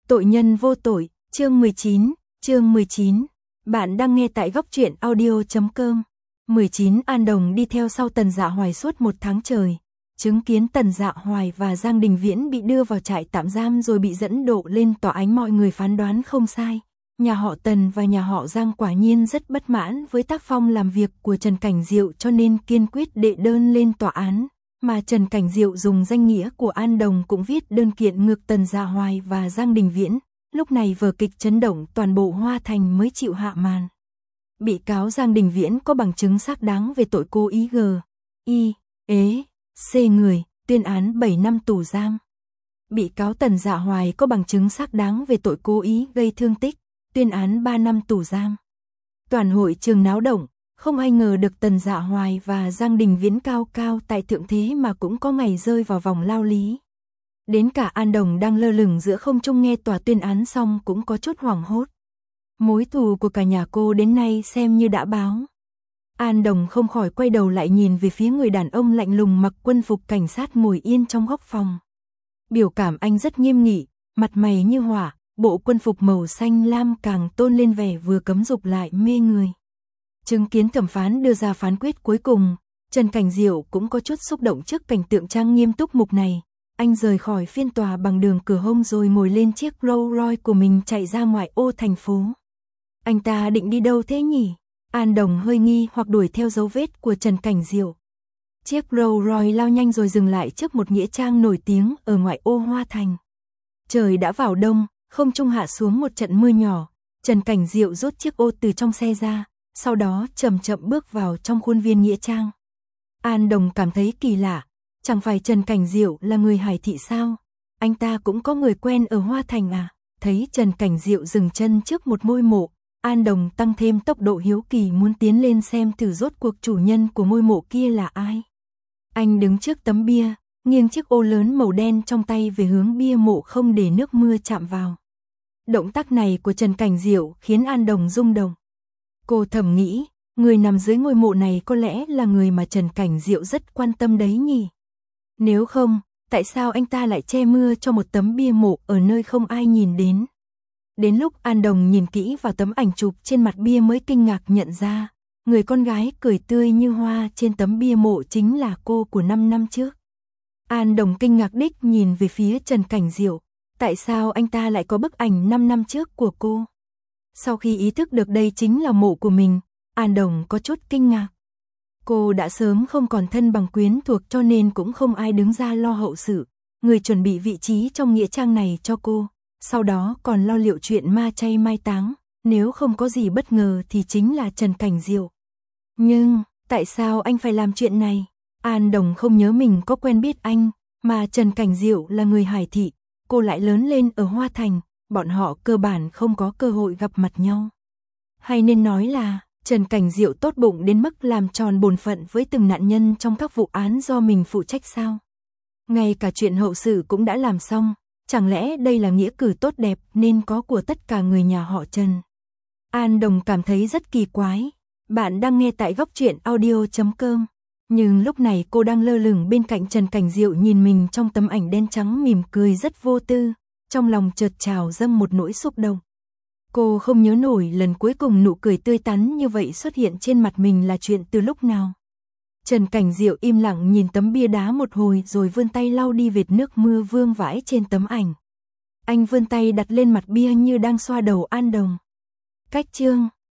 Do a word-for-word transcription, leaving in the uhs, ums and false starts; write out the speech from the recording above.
Tội nhân vô tội, chương mười chín, chương mười chín. Bạn đang nghe tại góc truyện audio chấm com. mười chín An Đồng đi theo sau Tần Dạ Hoài suốt một tháng trời, chứng kiến Tần Dạ Hoài và Giang Đình Viễn bị đưa vào trại tạm giam rồi bị dẫn độ lên tòa án. Mọi người phán đoán không sai, nhà họ Tần và nhà họ Giang quả nhiên rất bất mãn với tác phong làm việc của Trần Cảnh Diệu cho nên kiên quyết đệ đơn lên tòa án. Mà Trần Cảnh Diệu dùng danh nghĩa của An Đồng cũng viết đơn kiện ngược Tần Dạ Hoài và Giang Đình Viễn. Lúc này vở kịch chấn động toàn bộ Hoa Thành mới chịu hạ màn. Bị cáo Giang Đình Viễn có bằng chứng xác đáng về tội cố ý g, i, ế, c người, tuyên án bảy năm tù giam. Bị cáo Tần Dạ Hoài có bằng chứng xác đáng về tội cố ý gây thương tích, tuyên án ba năm tù giam. Toàn hội trường náo động. Không ai ngờ được Tần Dạ Hoài và Giang Đình Viễn cao cao tại thượng thế mà cũng có ngày rơi vào vòng lao lý. Đến cả An Đồng đang lơ lửng giữa không trung nghe tòa tuyên án xong cũng có chút hoảng hốt. Mối thù của cả nhà cô đến nay xem như đã báo. An Đồng không khỏi quay đầu lại nhìn về phía người đàn ông lạnh lùng mặc quân phục cảnh sát ngồi yên trong góc phòng. Biểu cảm anh rất nghiêm nghị, mặt mày như hỏa, bộ quân phục màu xanh lam càng tôn lên vẻ vừa cấm dục lại mê người. Chứng kiến thẩm phán đưa ra phán quyết cuối cùng, Trần Cảnh Diệu cũng có chút xúc động trước cảnh tượng trang nghiêm túc mục này. Anh rời khỏi phiên tòa bằng đường cửa hông rồi ngồi lên chiếc Rolls Royce của mình chạy ra ngoại ô thành phố. Anh ta định đi đâu thế nhỉ? An Đồng hơi nghi hoặc đuổi theo dấu vết của Trần Cảnh Diệu. Chiếc Rolls Royce lao nhanh rồi dừng lại trước một nghĩa trang nổi tiếng ở ngoại ô Hoa Thành. Trời đã vào đông, không trung hạ xuống một trận mưa nhỏ. Trần Cảnh Diệu rút chiếc ô từ trong xe ra, sau đó chậm chậm bước vào trong khuôn viên nghĩa trang. An Đồng cảm thấy kỳ lạ, chẳng phải Trần Cảnh Diệu là người Hải Thị sao? Anh ta cũng có người quen ở Hoa Thành à? Thấy Trần Cảnh Diệu dừng chân trước một ngôi mộ, An Đồng tăng thêm tốc độ hiếu kỳ muốn tiến lên xem thử rốt cuộc chủ nhân của ngôi mộ kia là ai. Anh đứng trước tấm bia, nghiêng chiếc ô lớn màu đen trong tay về hướng bia mộ không để nước mưa chạm vào. Động tác này của Trần Cảnh Diệu khiến An Đồng rung động. Cô thầm nghĩ, người nằm dưới ngôi mộ này có lẽ là người mà Trần Cảnh Diệu rất quan tâm đấy nhỉ. Nếu không, tại sao anh ta lại che mưa cho một tấm bia mộ ở nơi không ai nhìn đến? Đến lúc An Đồng nhìn kỹ vào tấm ảnh chụp trên mặt bia mới kinh ngạc nhận ra, người con gái cười tươi như hoa trên tấm bia mộ chính là cô của năm năm trước. An Đồng kinh ngạc đích nhìn về phía Trần Cảnh Diệu, tại sao anh ta lại có bức ảnh năm năm trước của cô? Sau khi ý thức được đây chính là mộ của mình, An Đồng có chút kinh ngạc. Cô đã sớm không còn thân bằng quyến thuộc cho nên cũng không ai đứng ra lo hậu sự, người chuẩn bị vị trí trong nghĩa trang này cho cô, sau đó còn lo liệu chuyện ma chay mai táng, nếu không có gì bất ngờ thì chính là Trần Cảnh Diệu. Nhưng, tại sao anh phải làm chuyện này? An Đồng không nhớ mình có quen biết anh, mà Trần Cảnh Diệu là người Hải Thị, cô lại lớn lên ở Hoa Thành. Bọn họ cơ bản không có cơ hội gặp mặt nhau. Hay nên nói là, Trần Cảnh Diệu tốt bụng đến mức làm tròn bổn phận với từng nạn nhân trong các vụ án do mình phụ trách sao? Ngay cả chuyện hậu sự cũng đã làm xong, chẳng lẽ đây là nghĩa cử tốt đẹp nên có của tất cả người nhà họ Trần? An Đồng cảm thấy rất kỳ quái. Bạn đang nghe tại góc truyện audio chấm com. Nhưng lúc này cô đang lơ lửng bên cạnh Trần Cảnh Diệu nhìn mình trong tấm ảnh đen trắng mỉm cười rất vô tư. Trong lòng chợt trào dâng một nỗi xúc động. Cô không nhớ nổi lần cuối cùng nụ cười tươi tắn như vậy xuất hiện trên mặt mình là chuyện từ lúc nào. Trần Cảnh Diệu im lặng nhìn tấm bia đá một hồi rồi vươn tay lau đi vệt nước mưa vương vãi trên tấm ảnh. Anh vươn tay đặt lên mặt bia như đang xoa đầu An Đồng. Cách chương